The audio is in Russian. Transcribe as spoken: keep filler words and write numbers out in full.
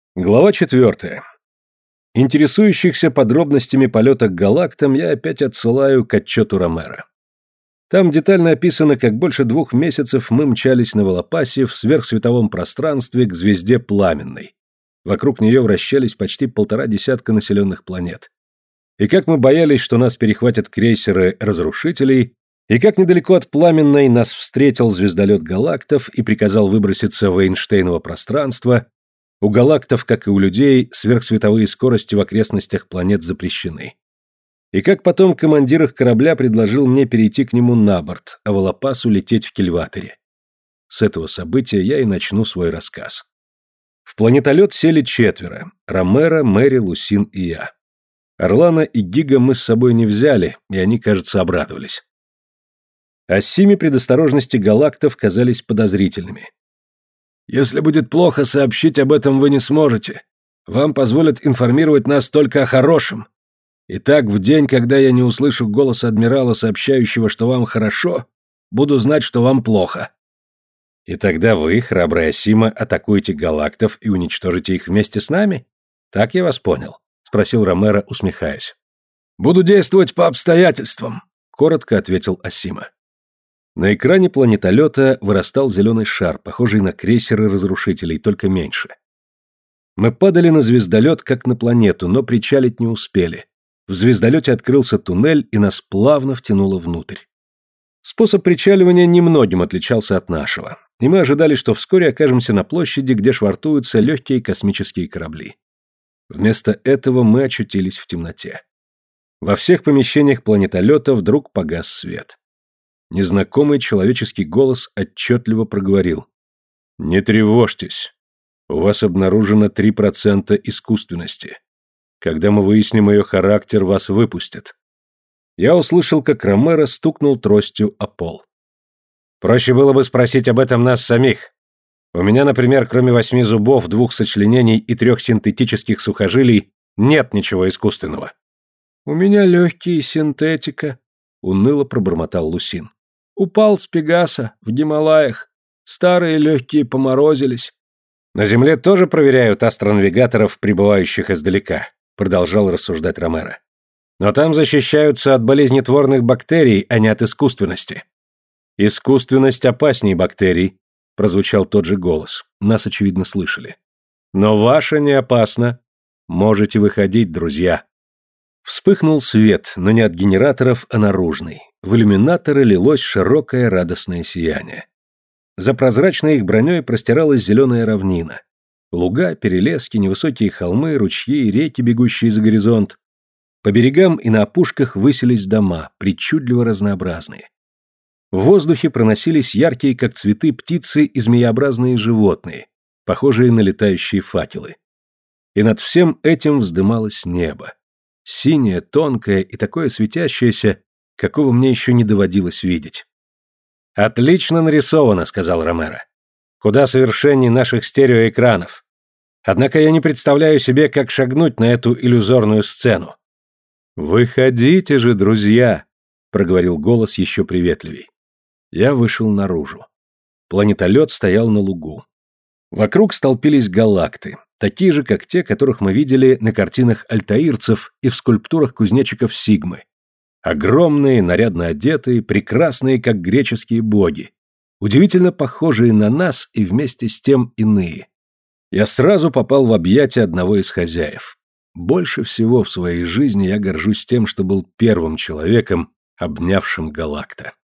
Глава четвертая. Интересующихся подробностями полета к галактам я опять отсылаю к отчету Ромеро. Там детально описано, как больше двух месяцев мы мчались на Волопасе в сверхсветовом пространстве к звезде Пламенной. Вокруг нее вращались почти полтора десятка населенных планет. И как мы боялись, что нас перехватят крейсеры разрушителей, и как недалеко от Пламенной нас встретил звездолет галактов и приказал выброситься в Эйнштейново пространство. У галактов, как и у людей, сверхсветовые скорости в окрестностях планет запрещены. И как потом командир их корабля предложил мне перейти к нему на борт, а Волопасу лететь в кильваторе. С этого события я и начну свой рассказ. В планетолет сели четверо – Ромеро, Мэри, Лусин и я. Орлана и Гига мы с собой не взяли, и они, кажется, обрадовались. Осими предосторожности галактов казались подозрительными. «Если будет плохо, сообщить об этом вы не сможете. Вам позволят информировать нас только о хорошем. Итак, в день, когда я не услышу голос адмирала, сообщающего, что вам хорошо, буду знать, что вам плохо». «И тогда вы, храбрый Осима, атакуете галактов и уничтожите их вместе с нами? Так я вас понял?» — спросил Ромеро, усмехаясь. «Буду действовать по обстоятельствам», — коротко ответил Осима. На экране планетолета вырастал зеленый шар, похожий на крейсеры разрушителей, только меньше. Мы падали на звездолет, как на планету, но причалить не успели. В звездолете открылся туннель, и нас плавно втянуло внутрь. Способ причаливания немногим отличался от нашего, и мы ожидали, что вскоре окажемся на площади, где швартуются легкие космические корабли. Вместо этого мы очутились в темноте. Во всех помещениях планетолета вдруг погас свет. Незнакомый человеческий голос отчетливо проговорил. «Не тревожьтесь. У вас обнаружено три процента искусственности. Когда мы выясним ее характер, вас выпустят». Я услышал, как Ромеро стукнул тростью о пол. «Проще было бы спросить об этом нас самих. У меня, например, кроме восьми зубов, двух сочленений и трех синтетических сухожилий, нет ничего искусственного». «У меня легкие синтетика», — уныло пробормотал Лусин. «Упал с Пегаса в Гималаях. Старые легкие поморозились». «На Земле тоже проверяют астронавигаторов, прибывающих издалека», — продолжал рассуждать Ромеро. «Но там защищаются от болезнетворных бактерий, а не от искусственности». «Искусственность опаснее бактерий», — прозвучал тот же голос. Нас, очевидно, слышали. «Но ваша не опасна. Можете выходить, друзья». Вспыхнул свет, но не от генераторов, а наружный. В иллюминаторы лилось широкое радостное сияние. За прозрачной их броней простиралась зеленая равнина. Луга, перелески, невысокие холмы, ручьи и реки, бегущие за горизонт. По берегам и на опушках высились дома, причудливо разнообразные. В воздухе проносились яркие, как цветы, птицы и змееобразные животные, похожие на летающие факелы. И над всем этим вздымалось небо. Синее, тонкое и такое светящееся, какого мне еще не доводилось видеть. «Отлично нарисовано», — сказал Ромеро. «Куда совершеннее наших стереоэкранов. Однако я не представляю себе, как шагнуть на эту иллюзорную сцену». «Выходите же, друзья», — проговорил голос еще приветливей. Я вышел наружу. Планетолет стоял на лугу. Вокруг столпились галакты, такие же, как те, которых мы видели на картинах альтаирцев и в скульптурах кузнечиков Сигмы. Огромные, нарядно одетые, прекрасные, как греческие боги, удивительно похожие на нас и вместе с тем иные. Я сразу попал в объятия одного из хозяев. Больше всего в своей жизни я горжусь тем, что был первым человеком, обнявшим галакта.